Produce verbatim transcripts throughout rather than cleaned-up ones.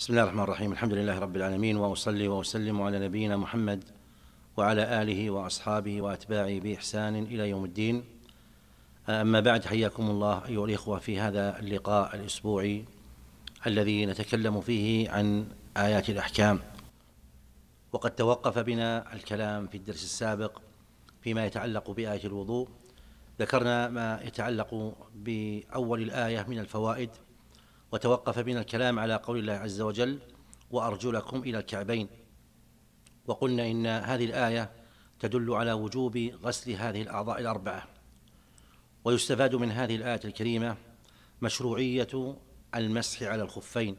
بسم الله الرحمن الرحيم. الحمد لله رب العالمين، وأصلي وأسلم على نبينا محمد وعلى آله وأصحابه وأتباعه بإحسان إلى يوم الدين. أما بعد، حياكم الله أيها الإخوة في هذا اللقاء الأسبوعي الذي نتكلم فيه عن آيات الأحكام. وقد توقف بنا الكلام في الدرس السابق فيما يتعلق بآية الوضوء. ذكرنا ما يتعلق بأول الآية من الفوائد، وتوقف بنا الكلام على قول الله عز وجل: وأرجلكم إلى الكعبين. وقلنا إن هذه الآية تدل على وجوب غسل هذه الأعضاء الأربعة، ويستفاد من هذه الآية الكريمة مشروعية المسح على الخفين،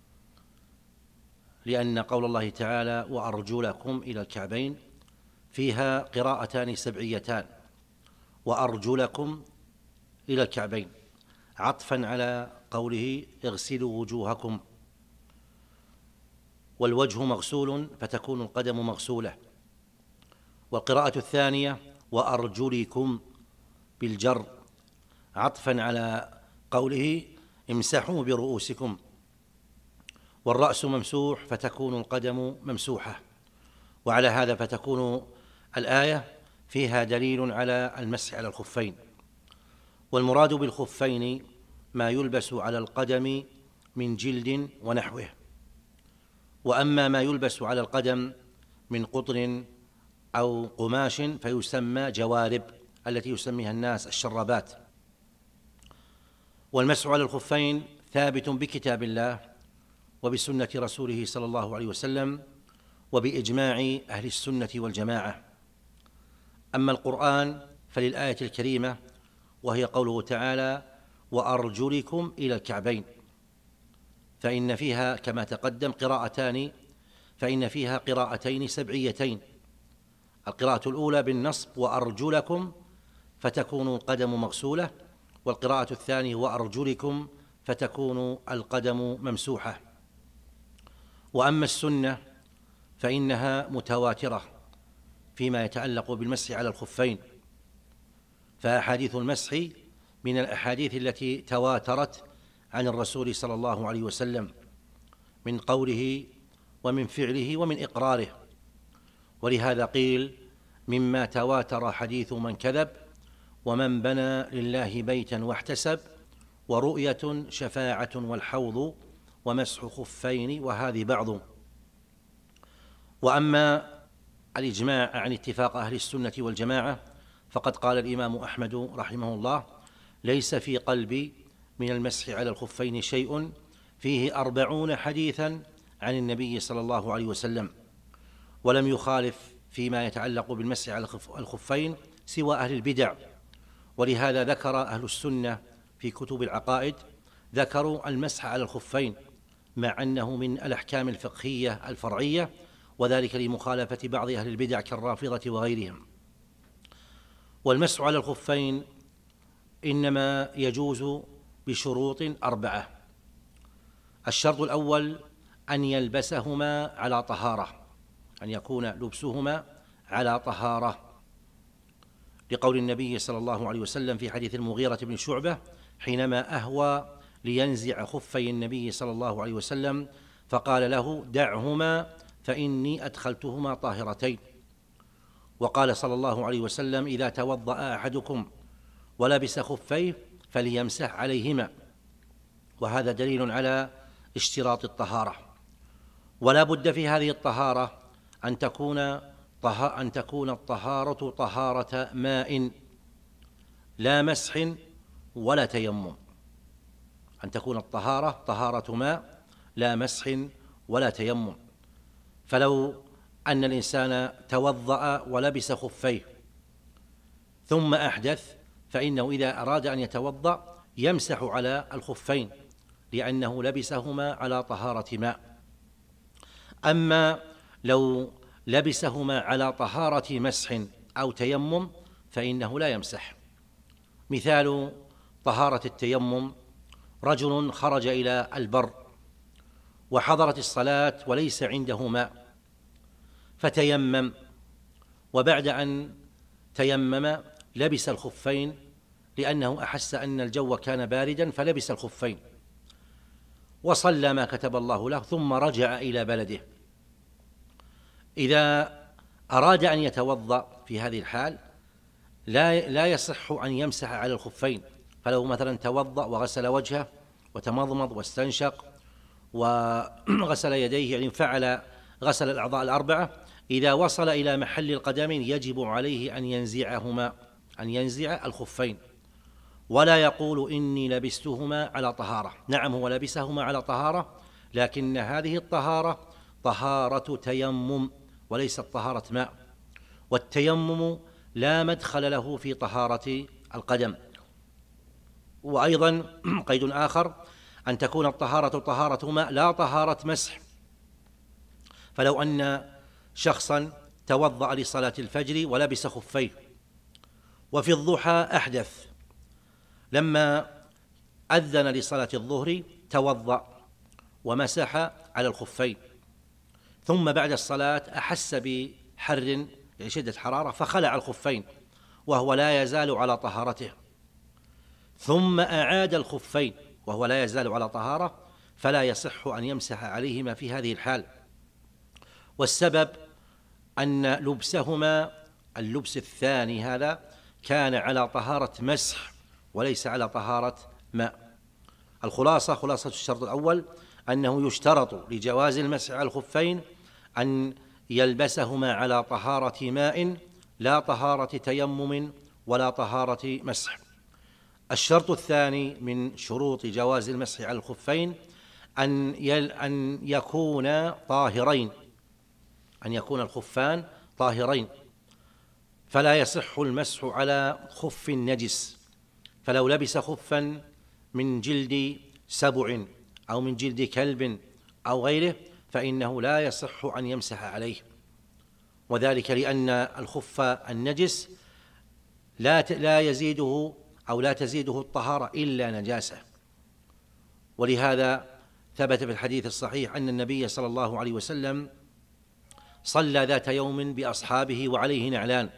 لأن قول الله تعالى: وأرجلكم إلى الكعبين فيها قراءتان سبعيتان: وأرجلكم إلى الكعبين، عطفا على قوله: اغسلوا وجوهكم. والوجه مغسول فتكون القدم مغسولة. والقراءة الثانية: وأرجلكم بالجر، عطفا على قوله: امسحوا برؤوسكم. والرأس ممسوح فتكون القدم ممسوحة. وعلى هذا فتكون الآية فيها دليل على المسح على الخفين. والمراد بالخفين ما يلبس على القدم من جلد ونحوه. وأما ما يلبس على القدم من قطن أو قماش فيسمى جوارب، التي يسميها الناس الشرابات. والمسح على الخفين ثابت بكتاب الله وبسنة رسوله صلى الله عليه وسلم وبإجماع أهل السنة والجماعة. أما القرآن فللآية الكريمة، وهي قوله تعالى: وأرجلكم إلى الكعبين، فإن فيها كما تقدم قراءتان، فإن فيها قراءتين سبعيتين: القراءة الأولى بالنصب وأرجلكم فتكون القدم مغسولة، والقراءة الثانية وأرجلكم فتكون القدم ممسوحة. وأما السنة فإنها متواترة فيما يتعلق بالمسح على الخفين، فأحاديث المسح من الأحاديث التي تواترت عن الرسول صلى الله عليه وسلم من قوله ومن فعله ومن إقراره. ولهذا قيل: مما تواتر حديث من كذب، ومن بنى لله بيتا واحتسب، ورؤية شفاعة والحوض، ومسح خفين وهذه بعض. وأما الإجماع عن اتفاق أهل السنة والجماعة فقد قال الإمام أحمد رحمه الله: ليس في قلبي من المسح على الخفين شيء فيه أربعون حديثا عن النبي صلى الله عليه وسلم، ولم يخالف فيما يتعلق بالمسح على الخفين سوى أهل البدع. ولهذا ذكر أهل السنة في كتب العقائد ذكروا المسح على الخفين، مع أنه من الأحكام الفقهية الفرعية، وذلك لمخالفة بعض أهل البدع كالرافضة وغيرهم. والمسح على الخفين إنما يجوز بشروط أربعة: الشرط الأول أن يلبسهما على طهارة، أن يكون لبسهما على طهارة، لقول النبي صلى الله عليه وسلم في حديث المغيرة بن شعبة حينما أهوى لينزع خفي النبي صلى الله عليه وسلم فقال له: دعهما فإني أدخلتهما طاهرتين. وقال صلى الله عليه وسلم: إذا توضأ أحدكم ولبس خفيه فليمسح عليهما. وهذا دليل على اشتراط الطهارة. ولا بد في هذه الطهارة أن تكون أن تكون الطهارة طهارة ماء، لا مسح ولا تيمم. أن تكون الطهارة طهارة ماء لا مسح ولا تيمم. فلو أن الإنسان توضأ ولبس خفيه ثم أحدث، فإنه إذا أراد أن يتوضأ يمسح على الخفين، لأنه لبسهما على طهارة ماء. أما لو لبسهما على طهارة مسح أو تيمم فإنه لا يمسح. مثال طهارة التيمم: رجل خرج إلى البر وحضرت الصلاة وليس عنده ماء، فتيمم، وبعد أن تيمم لبس الخفين لأنه أحس أن الجو كان باردا فلبس الخفين. وصلى ما كتب الله له ثم رجع إلى بلده، إذا أراد أن يتوضأ في هذه الحال لا لا يصح أن يمسح على الخفين. فلو مثلا توضأ وغسل وجهه وتمضمض واستنشق وغسل يديه، يعني فعل غسل الأعضاء الأربعة، إذا وصل إلى محل القدمين يجب عليه أن ينزعهما، أن ينزع الخفين، ولا يقول إني لبستهما على طهارة. نعم، هو لبسهما على طهارة، لكن هذه الطهارة طهارة تيمم وليست طهارة ماء، والتيمم لا مدخل له في طهارة القدم. وأيضا قيد آخر، أن تكون الطهارة طهارة ماء لا طهارة مسح. فلو أن شخصا توضأ لصلاة الفجر ولبس خفيه، وفي الضحى أحدث، لما أذن لصلاة الظهر توضأ ومسح على الخفين، ثم بعد الصلاة أحس بحر، يعني شدة حرارة، فخلع الخفين وهو لا يزال على طهارته، ثم أعاد الخفين وهو لا يزال على طهارة، فلا يصح أن يمسح عليهما في هذه الحال. والسبب أن لبسهما، اللبس الثاني هذا، كان على طهارة مسح وليس على طهارة ماء. الخلاصة، خلاصة الشرط الأول أنه يشترط لجواز المسح على الخفين أن يلبسهما على طهارة ماء لا طهارة تيمم ولا طهارة مسح. الشرط الثاني من شروط جواز المسح على الخفين أن أن يكون طاهرين، أن يكون الخفان طاهرين، فلا يصح المسح على خف نجس. فلو لبس خفا من جلد سبع أو من جلد كلب أو غيره فإنه لا يصح أن يمسح عليه، وذلك لأن الخف النجس لا لا يزيده أو لا تزيده الطهارة إلا نجاسة. ولهذا ثبت في الحديث الصحيح أن النبي صلى الله عليه وسلم صلى ذات يوم بأصحابه وعليه نعلان،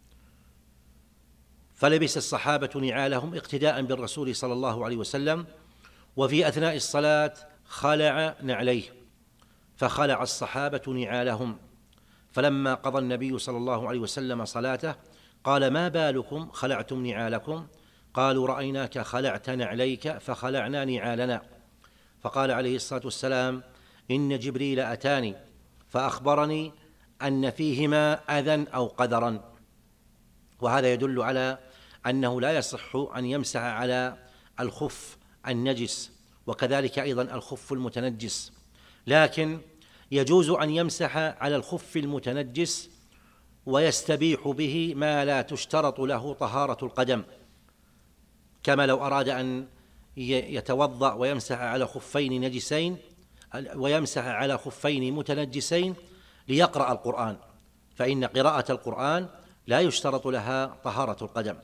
فلبس الصحابة نعالهم اقتداء بالرسول صلى الله عليه وسلم، وفي أثناء الصلاة خلع نعليه، فخلع الصحابة نعالهم، فلما قضى النبي صلى الله عليه وسلم صلاته قال: ما بالكم خلعتم نعالكم؟ قالوا: رأيناك خلعت نعليك فخلعنا نعالنا. فقال عليه الصلاة والسلام: إن جبريل أتاني فأخبرني أن فيهما أذى أو قدرا. وهذا يدل على أنه لا يصح أن يمسح على الخف النجس، وكذلك أيضا الخف المتنجس، لكن يجوز أن يمسح على الخف المتنجس ويستبيح به ما لا تشترط له طهارة القدم، كما لو أراد أن يتوضأ ويمسح على خفين نجسين ويمسح على خفين متنجسين ليقرأ القرآن، فإن قراءة القرآن لا يشترط لها طهارة القدم.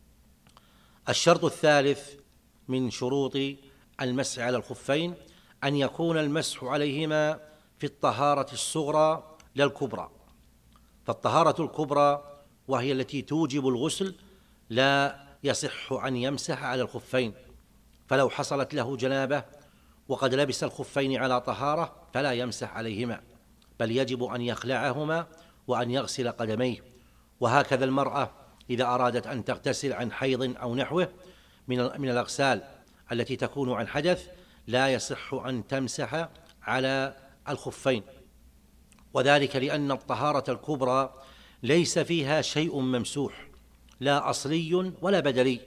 الشرط الثالث من شروط المسح على الخفين أن يكون المسح عليهما في الطهارة الصغرى لا الكبرى. فالطهارة الكبرى وهي التي توجب الغسل لا يصح أن يمسح على الخفين، فلو حصلت له جنابة وقد لبس الخفين على طهارة فلا يمسح عليهما، بل يجب أن يخلعهما وأن يغسل قدميه. وهكذا المرأة إذا أرادت أن تغتسل عن حيض أو نحوه من من الأغسال التي تكون عن حدث لا يصح أن تمسح على الخفين، وذلك لأن الطهارة الكبرى ليس فيها شيء ممسوح، لا أصلي ولا بدلي،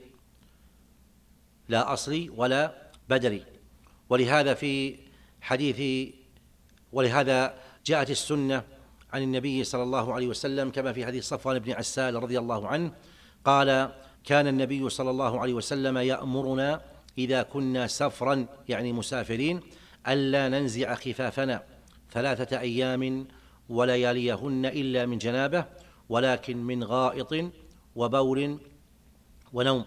لا أصلي ولا بدلي. ولهذا في حديث ولهذا جاءت السنة عن النبي صلى الله عليه وسلم كما في حديث صفوان بن عسال رضي الله عنه قال: كان النبي صلى الله عليه وسلم يأمرنا إذا كنا سفرا، يعني مسافرين، ألا ننزع خفافنا ثلاثة أيام ولياليهن إلا من جنابة، ولكن من غائط وبول ونوم.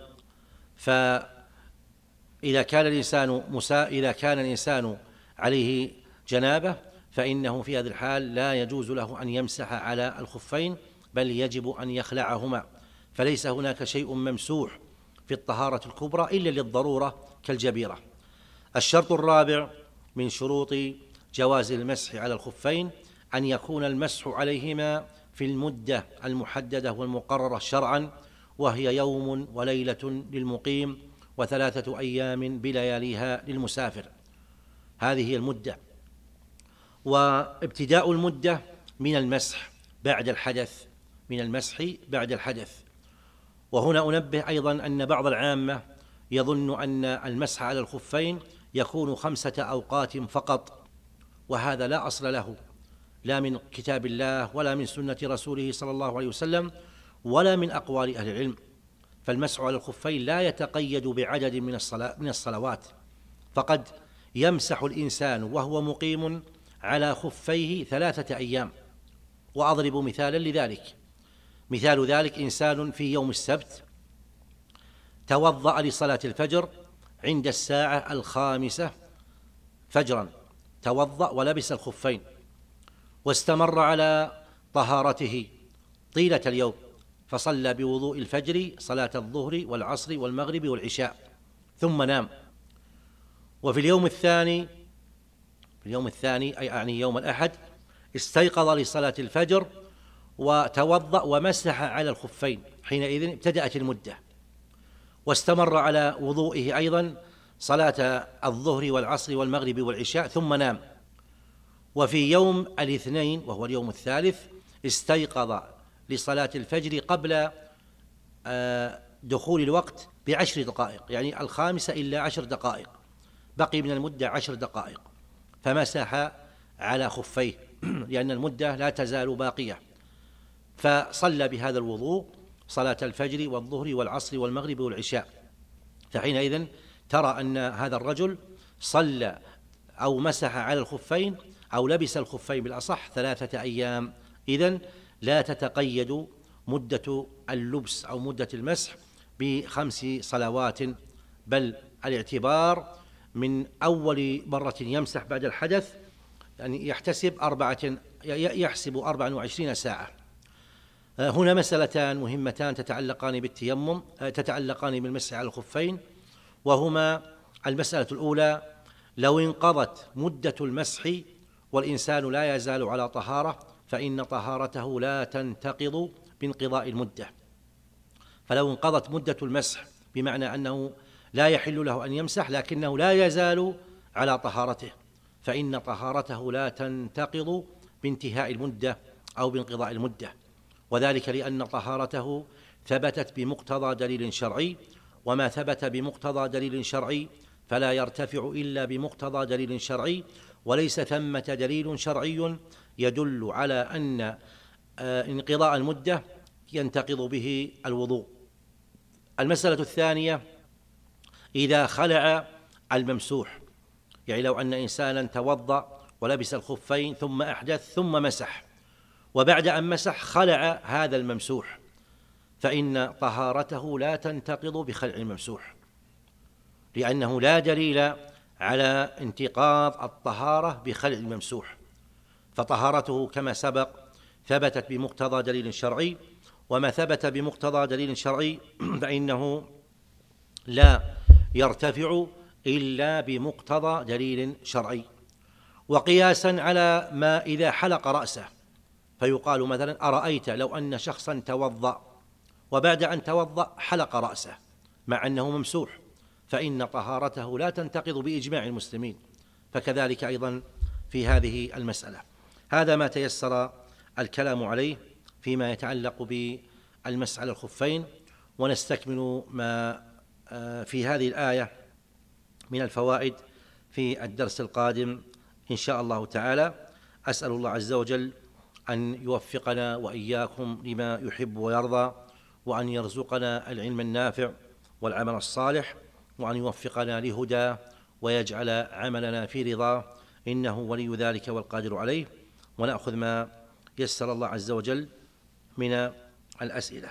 فإذا كان الإنسان مسا إذا كان الإنسان عليه جنابة فإنه في هذه الحال لا يجوز له أن يمسح على الخفين، بل يجب أن يخلعهما، فليس هناك شيء ممسوح في الطهارة الكبرى إلا للضرورة كالجبيرة. الشرط الرابع من شروط جواز المسح على الخفين أن يكون المسح عليهما في المدة المحددة والمقررة شرعا، وهي يوم وليلة للمقيم وثلاثة أيام بلياليها للمسافر. هذه هي المدة. وابتداء المدة من المسح بعد الحدث، من المسح بعد الحدث. وهنا أنبه أيضا أن بعض العامة يظن أن المسح على الخفين يكون خمسة أوقات فقط، وهذا لا أصل له، لا من كتاب الله ولا من سنة رسوله صلى الله عليه وسلم ولا من أقوال أهل العلم. فالمسح على الخفين لا يتقيد بعدد من الصلاة من الصلوات، فقد يمسح الإنسان وهو مقيم على خفيه ثلاثة أيام. وأضرب مثالا لذلك، مثال ذلك إنسان في يوم السبت توضأ لصلاة الفجر عند الساعة الخامسة فجرا، توضأ ولبس الخفين واستمر على طهارته طيلة اليوم، فصلى بوضوء الفجر صلاة الظهر والعصر والمغرب والعشاء ثم نام. وفي اليوم الثاني في اليوم الثاني أي يعني يوم الأحد استيقظ لصلاة الفجر وتوضأ ومسح على الخفين، حينئذ ابتدأت المدة، واستمر على وضوئه أيضا صلاة الظهر والعصر والمغرب والعشاء ثم نام. وفي يوم الاثنين وهو اليوم الثالث استيقظ لصلاة الفجر قبل دخول الوقت بعشر دقائق، يعني الخامسة إلا عشر دقائق، بقي من المدة عشر دقائق، فمسح على خفيه لأن المدة لا تزال باقية، فصلى بهذا الوضوء صلاة الفجر والظهر والعصر والمغرب والعشاء. فحينئذ ترى أن هذا الرجل صلى أو مسح على الخفين أو لبس الخفين بالأصح ثلاثة أيام. إذن لا تتقيد مدة اللبس أو مدة المسح بخمس صلوات، بل الاعتبار من أول مرة يمسح بعد الحدث، يعني يحتسب أربعة يحسب أربعة وعشرين ساعة. هنا مسألتان مهمتان تتعلقان بالتيمم تتعلقان بالمسح على الخفين، وهما: المسألة الأولى، لو انقضت مدة المسح والإنسان لا يزال على طهارة فإن طهارته لا تنتقض بانقضاء المدة. فلو انقضت مدة المسح بمعنى أنه لا يحل له أن يمسح لكنه لا يزال على طهارته، فإن طهارته لا تنتقض بانتهاء المدة أو بانقضاء المدة، وذلك لأن طهارته ثبتت بمقتضى دليل شرعي، وما ثبت بمقتضى دليل شرعي فلا يرتفع إلا بمقتضى دليل شرعي، وليس ثمة دليل شرعي يدل على أن انقضاء المدة ينتقض به الوضوء. المسألة الثانية: إذا خلع الممسوح، يعني لو أن إنسانا توضأ ولبس الخفين ثم أحدث ثم مسح، وبعد أن مسح خلع هذا الممسوح، فإن طهارته لا تنتقض بخلع الممسوح، لأنه لا دليل على انتقاض الطهارة بخلع الممسوح، فطهارته كما سبق ثبتت بمقتضى دليل شرعي، وما ثبت بمقتضى دليل شرعي فإنه لا يرتفع إلا بمقتضى دليل شرعي. وقياسا على ما إذا حلق رأسه، فيقال مثلا: أرأيت لو أن شخصا توضأ وبعد أن توضأ حلق رأسه مع أنه ممسوح، فإن طهارته لا تنتقض بإجماع المسلمين، فكذلك أيضا في هذه المسألة. هذا ما تيسر الكلام عليه فيما يتعلق بالمسح على الخفين، ونستكمل ما في هذه الآية من الفوائد في الدرس القادم إن شاء الله تعالى. أسأل الله عز وجل أن يوفقنا وإياكم لما يحب ويرضى، وأن يرزقنا العلم النافع والعمل الصالح، وأن يوفقنا لهدى ويجعل عملنا في رضاه، إنه ولي ذلك والقادر عليه. ونأخذ ما يسر الله عز وجل من الأسئلة.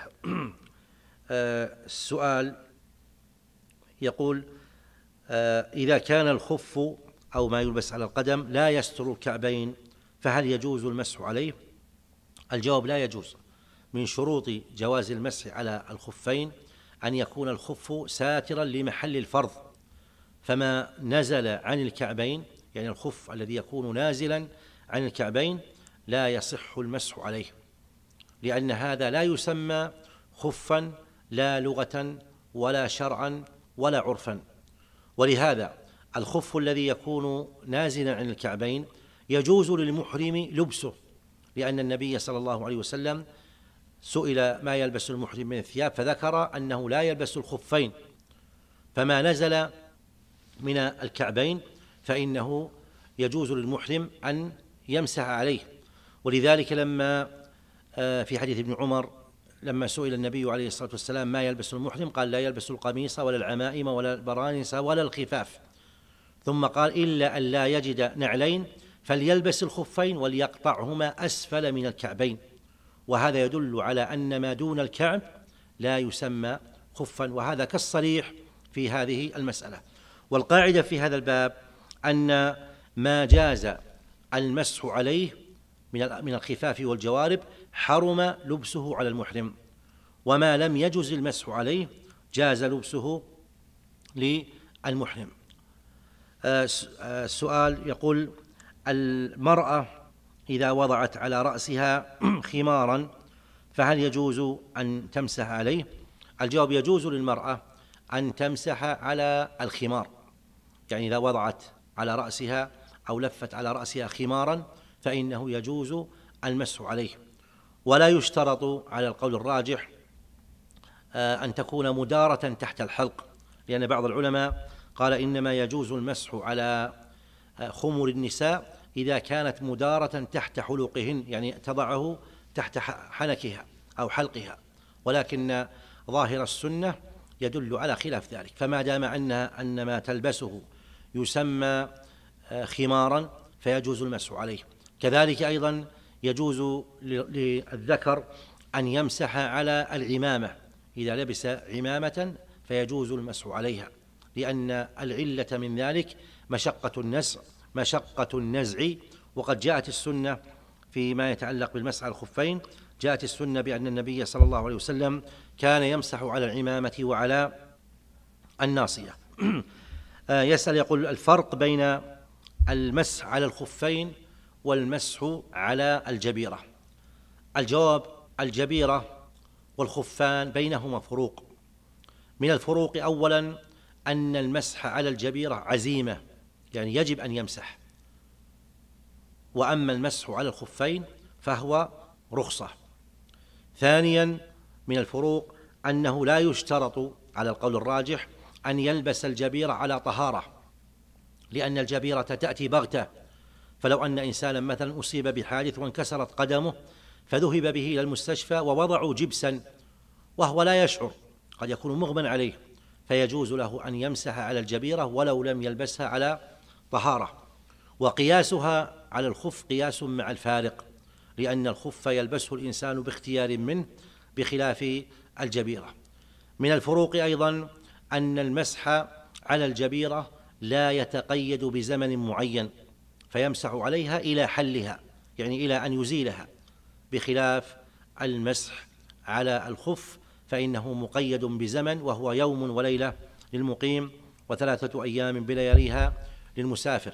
السؤال يقول: إذا كان الخف أو ما يلبس على القدم لا يستر الكعبين فهل يجوز المسح عليه؟ الجواب: لا يجوز. من شروط جواز المسح على الخفين أن يكون الخف ساترا لمحل الفرض، فما نزل عن الكعبين يعني الخف الذي يكون نازلا عن الكعبين لا يصح المسح عليه، لأن هذا لا يسمى خفا لا لغة ولا شرعا ولا عرفا. ولهذا الخف الذي يكون نازلا عن الكعبين يجوز للمحرم لبسه، لأن النبي صلى الله عليه وسلم سئل ما يلبس المحرم من الثياب فذكر أنه لا يلبس الخفين، فما نزل من الكعبين فإنه يجوز للمحرم أن يمسح عليه. ولذلك لما في حديث ابن عمر لما سئل النبي عليه الصلاة والسلام ما يلبس المحرم قال لا يلبس القميص ولا العمائم ولا البرانس ولا الخفاف، ثم قال إلا أن لا يجد نعلين فليلبس الخفين وليقطعهما أسفل من الكعبين، وهذا يدل على أن ما دون الكعب لا يسمى خفا، وهذا كالصريح في هذه المسألة. والقاعدة في هذا الباب أن ما جاز المسح عليه من الخفاف والجوارب حرم لبسه على المحرم، وما لم يجز المسح عليه جاز لبسه للمحرم. السؤال يقول: المرأة إذا وضعت على رأسها خمارا فهل يجوز أن تمسح عليه؟ الجواب: يجوز للمرأة أن تمسح على الخمار، يعني إذا وضعت على رأسها أو لفت على رأسها خمارا فإنه يجوز المسح عليه، ولا يشترط على القول الراجح أن تكون مدارة تحت الحلق، لأن بعض العلماء قال إنما يجوز المسح على خمر النساء إذا كانت مدارة تحت حلقهن، يعني تضعه تحت حنكها أو حلقها، ولكن ظاهر السنة يدل على خلاف ذلك، فما دام أنها أن ما تلبسه يسمى خمارا فيجوز المسح عليه. كذلك أيضا يجوز للذكر أن يمسح على العمامة، إذا لبس عمامة فيجوز المسح عليها، لأن العلة من ذلك مشقة النزع مشقة النزع وقد جاءت السنة فيما يتعلق بالمسح على الخفين، جاءت السنة بأن النبي صلى الله عليه وسلم كان يمسح على العمامة وعلى الناصية. يسأل يقول: الفرق بين المسح على الخفين والمسح على الجبيرة؟ الجواب: الجبيرة والخفان بينهما فروق. من الفروق أولا أن المسح على الجبيرة عزيمة، يعني يجب أن يمسح، وأما المسح على الخفين فهو رخصة. ثانيا من الفروق أنه لا يشترط على القول الراجح أن يلبس الجبيرة على طهارة، لأن الجبيرة تأتي بغتة، فلو أن إنسانا مثلا أصيب بحادث وانكسرت قدمه فذهب به إلى المستشفى ووضعوا جبسا وهو لا يشعر، قد يكون مغمى عليه، فيجوز له أن يمسح على الجبيرة ولو لم يلبسها على طهارة. وقياسها على الخف قياس مع الفارق، لأن الخف يلبسه الإنسان باختيار منه بخلاف الجبيرة. من الفروق أيضا أن المسح على الجبيرة لا يتقيد بزمن معين فيمسح عليها إلى حلها، يعني إلى أن يزيلها، بخلاف المسح على الخف فإنه مقيد بزمن، وهو يوم وليلة للمقيم وثلاثة أيام بلياليها للمسافر.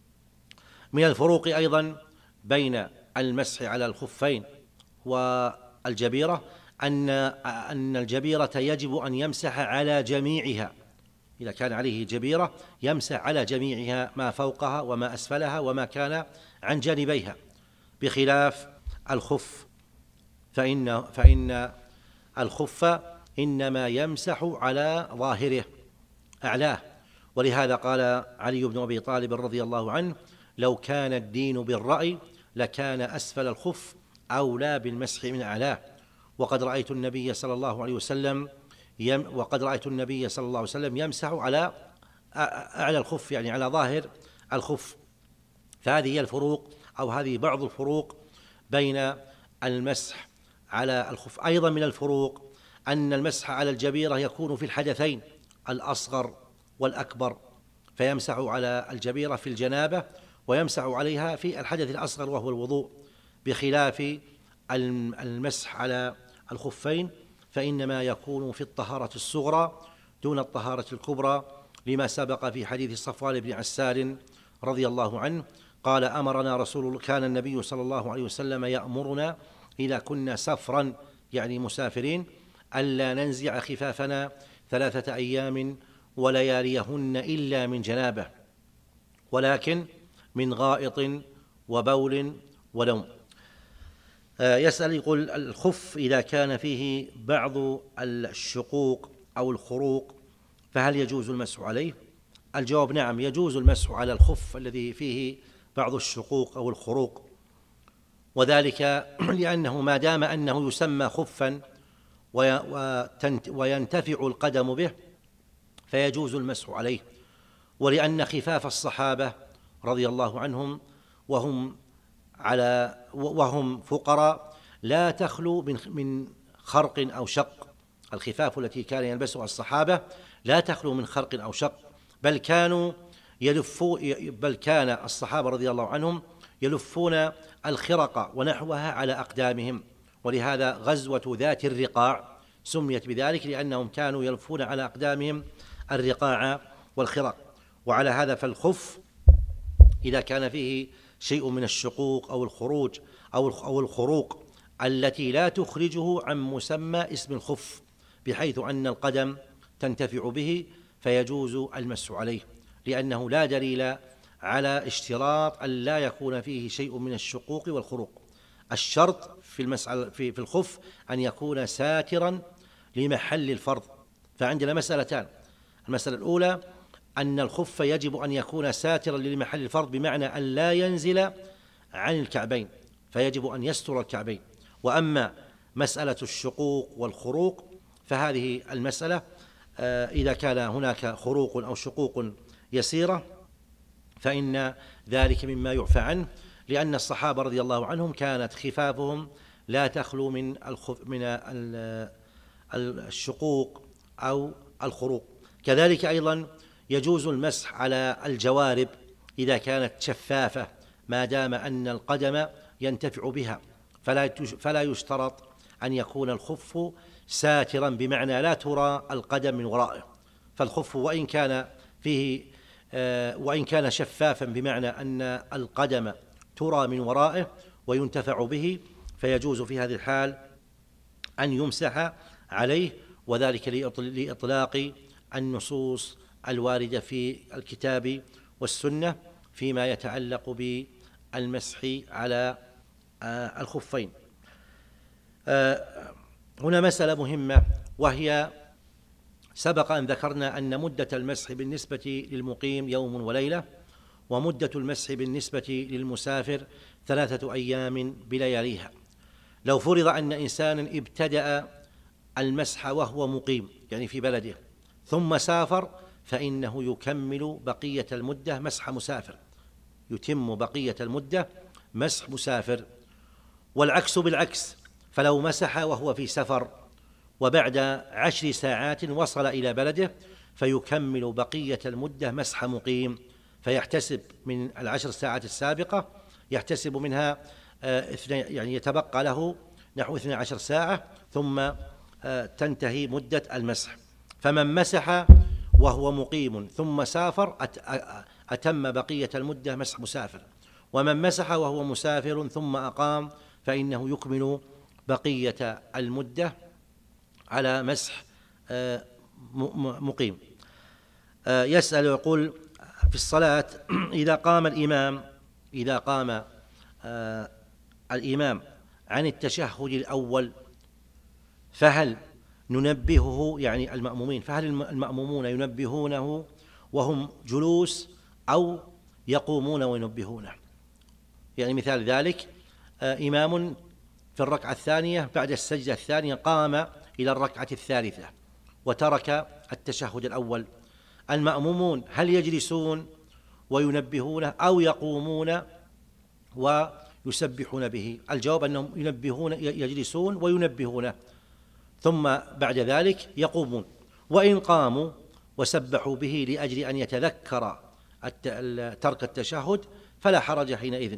من الفروق أيضا بين المسح على الخفين والجبيرة أن أن الجبيرة يجب أن يمسح على جميعها، إذا كان عليه جبيرة يمسح على جميعها، ما فوقها وما أسفلها وما كان عن جانبيها، بخلاف الخف فإن فإن الخف إنما يمسح على ظاهره أعلاه. ولهذا قال علي بن أبي طالب رضي الله عنه: لو كان الدين بالرأي لكان أسفل الخف أولى بالمسح من أعلاه. وقد رأيت النبي صلى الله عليه وسلم يم وقد رأيت النبي صلى الله عليه وسلم يمسح على أعلى الخف، يعني على ظاهر الخف. فهذه هي الفروق، أو هذه بعض الفروق بين المسح على الخف. أيضا من الفروق أن المسح على الجبيرة يكون في الحدثين الأصغر والأكبر، فيمسح على الجبيرة في الجنابة ويمسح عليها في الحدث الأصغر وهو الوضوء، بخلاف المسح على الخفين فإنما يكون في الطهارة الصغرى دون الطهارة الكبرى، لما سبق في حديث صفوان بن عسار رضي الله عنه قال أمرنا رسول الله كان النبي صلى الله عليه وسلم يأمرنا إذا كنا سفرا يعني مسافرين ألا ننزع خفافنا ثلاثة أيام ولياليهن إلا من جنابة ولكن من غائط وبول ونوم. يسأل يقول الخف إذا كان فيه بعض الشقوق أو الخروق فهل يجوز المسح عليه؟ الجواب نعم، يجوز المسح على الخف الذي فيه بعض الشقوق أو الخروق، وذلك لأنه ما دام أنه يسمى خفا وينتفع القدم به فيجوز المسح عليه، ولأن خفاف الصحابة رضي الله عنهم وهم على وهم فقراء لا تخلو من من خرق أو شق. الخفاف التي كان يلبسها الصحابة لا تخلو من خرق أو شق، بل كانوا يلفوا بل كان الصحابة رضي الله عنهم يلفون الخرق ونحوها على أقدامهم، ولهذا غزوة ذات الرقاع سميت بذلك لأنهم كانوا يلفون على أقدامهم الرقاع والخرق. وعلى هذا فالخف إذا كان فيه شيء من الشقوق أو الخروج أو الخروق التي لا تخرجه عن مسمى اسم الخف بحيث أن القدم تنتفع به فيجوز المسح عليه، لأنه لا دليل على اشتراط أن لا يكون فيه شيء من الشقوق والخروق. الشرط في المسح في الخف أن يكون ساترا لمحل الفرض. فعندنا مسألتان: المسألة الأولى أن الخف يجب أن يكون ساترا لمحل الفرض بمعنى أن لا ينزل عن الكعبين فيجب أن يستر الكعبين. وأما مسألة الشقوق والخروق فهذه المسألة إذا كان هناك خروق أو شقوق يسيرة فإن ذلك مما يعفى عنه، لأن الصحابة رضي الله عنهم كانت خفافهم لا تخلو من الخف من الشقوق أو الخروق. كذلك أيضا يجوز المسح على الجوارب إذا كانت شفافة ما دام أن القدم ينتفع بها، فلا فلا يشترط أن يكون الخف ساترا بمعنى لا ترى القدم من ورائه. فالخف وإن كان فيه وإن كان شفافا بمعنى أن القدم ترى من ورائه وينتفع به فيجوز في هذه الحال أن يمسح عليه، وذلك لإطلاق النصوص الواردة في الكتاب والسنة فيما يتعلق بالمسح على الخفين. هنا مسألة مهمة، وهي سبق أن ذكرنا أن مدة المسح بالنسبة للمقيم يوم وليلة، ومدة المسح بالنسبة للمسافر ثلاثة أيام بلياليها. لو فرض أن إنسانا ابتدأ المسح وهو مقيم يعني في بلده ثم سافر فإنه يكمل بقية المدة مسح مسافر، يتم بقية المدة مسح مسافر. والعكس بالعكس، فلو مسح وهو في سفر وبعد عشر ساعات وصل إلى بلده فيكمل بقية المدة مسح مقيم، فيحتسب من العشر ساعات السابقة يحتسب منها يعني يتبقى له نحو اثنتي عشرة ساعة ثم تنتهي مدة المسح. فمن مسح وهو مقيم ثم سافر أتم بقية المدة مسح مسافر، ومن مسح وهو مسافر ثم أقام فإنه يكمل بقية المدة على مسح مقيم. يسأل يقول في الصلاة إذا قام الإمام إذا قام الإمام عن التشهد الأول فهل ننبهه يعني المأمومين فهل المأمومون ينبهونه وهم جلوس أو يقومون وينبهونه؟ يعني مثال ذلك إمام في الركعة الثانية بعد السجدة الثانية قام إلى الركعة الثالثة وترك التشهد الأول، المأمومون هل يجلسون وينبهونه أو يقومون ويسبحون به؟ الجواب أنهم ينبهون يجلسون وينبهونه ثم بعد ذلك يقومون، وإن قاموا وسبحوا به لأجل أن يتذكر ترك التشهد فلا حرج حينئذ.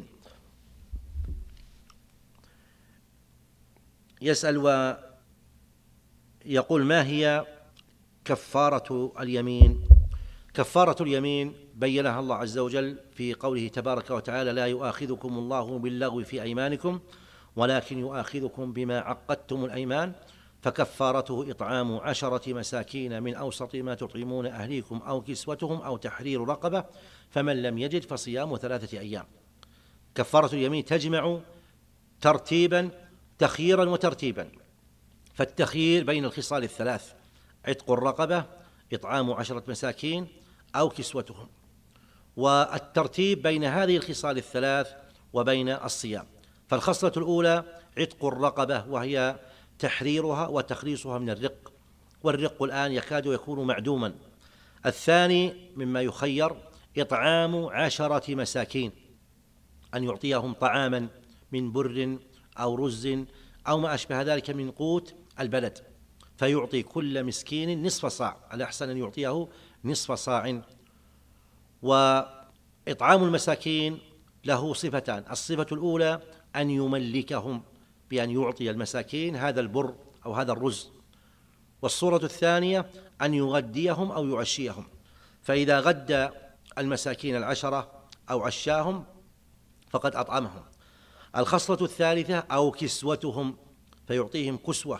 يسأل ويقول ما هي كفارة اليمين؟ كفارة اليمين بينها الله عز وجل في قوله تبارك وتعالى: لا يؤاخذكم الله باللغو في أيمانكم ولكن يؤاخذكم بما عقدتم الأيمان فكفارته إطعام عشرة مساكين من أوسط ما تطعمون أهليكم أو كسوتهم أو تحرير رقبة فمن لم يجد فصيام ثلاثة أيام. كفارة اليمين تجمع ترتيبا تخييرا وترتيبا، فالتخيير بين الخصال الثلاث: عتق الرقبة، إطعام عشرة مساكين، أو كسوتهم. والترتيب بين هذه الخصال الثلاث وبين الصيام. فالخصلة الأولى عتق الرقبة، وهي تحريرها وتخليصها من الرق، والرق الآن يكاد يكون معدوما. الثاني مما يخير إطعام عشرة مساكين، أن يعطيهم طعاما من بر أو رز أو ما أشبه ذلك من قوت البلد، فيعطي كل مسكين نصف صاع، الأحسن أن يعطيه نصف صاع. وإطعام المساكين له صفتان: الصفة الأولى أن يملكهم بأن يعطي المساكين هذا البر أو هذا الرز، والصورة الثانية أن يغديهم أو يعشيهم، فإذا غدى المساكين العشرة أو عشاهم فقد أطعمهم. الخصلة الثالثة أو كسوتهم، فيعطيهم كسوة،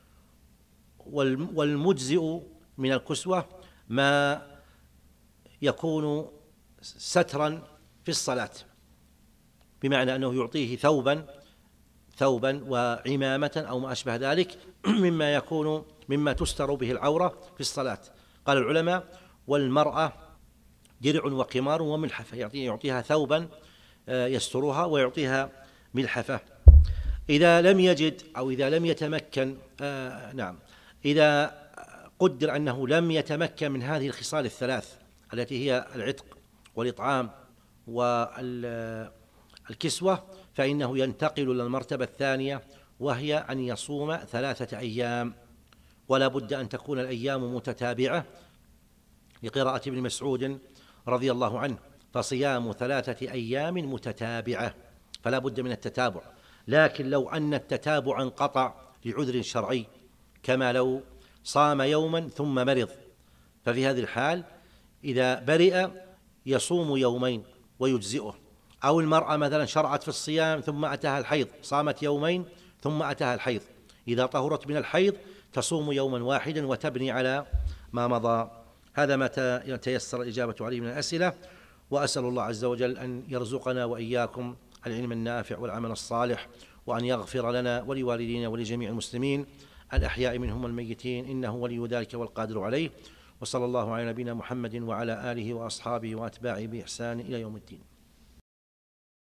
والمجزئ من الكسوة ما يكون سترا في الصلاة، بمعنى أنه يعطيه ثوبا ثوبا وعمامة أو ما أشبه ذلك مما يكون مما تستر به العورة في الصلاة. قال العلماء: والمرأة درع وقمار وملحفة، يعطيها ثوبا يسترها ويعطيها ملحفة. إذا لم يجد أو إذا لم يتمكن آه نعم إذا قدر أنه لم يتمكن من هذه الخصال الثلاث التي هي العتق والإطعام والكسوة، فإنه ينتقل إلى المرتبة الثانية، وهي أن يصوم ثلاثة أيام، ولا بد أن تكون الأيام متتابعة، لقراءة ابن مسعود رضي الله عنه: فصيام ثلاثة أيام متتابعة، فلا بد من التتابع. لكن لو أن التتابع انقطع لعذر شرعي، كما لو صام يوما ثم مرض، ففي هذه الحال إذا برئ يصوم يومين ويجزئه. أو المرأة مثلا شرعت في الصيام ثم أتاها الحيض، صامت يومين ثم أتاها الحيض، إذا طهرت من الحيض تصوم يوما واحدا وتبني على ما مضى. هذا ما تيسر الإجابة عليه من الأسئلة، وأسأل الله عز وجل أن يرزقنا وإياكم العلم النافع والعمل الصالح، وأن يغفر لنا ولوالدينا ولجميع المسلمين الأحياء منهم والميتين، إنه ولي ذلك والقادر عليه. وصلى الله على نبينا محمد وعلى آله وأصحابه وأتباعه بإحسان إلى يوم الدين.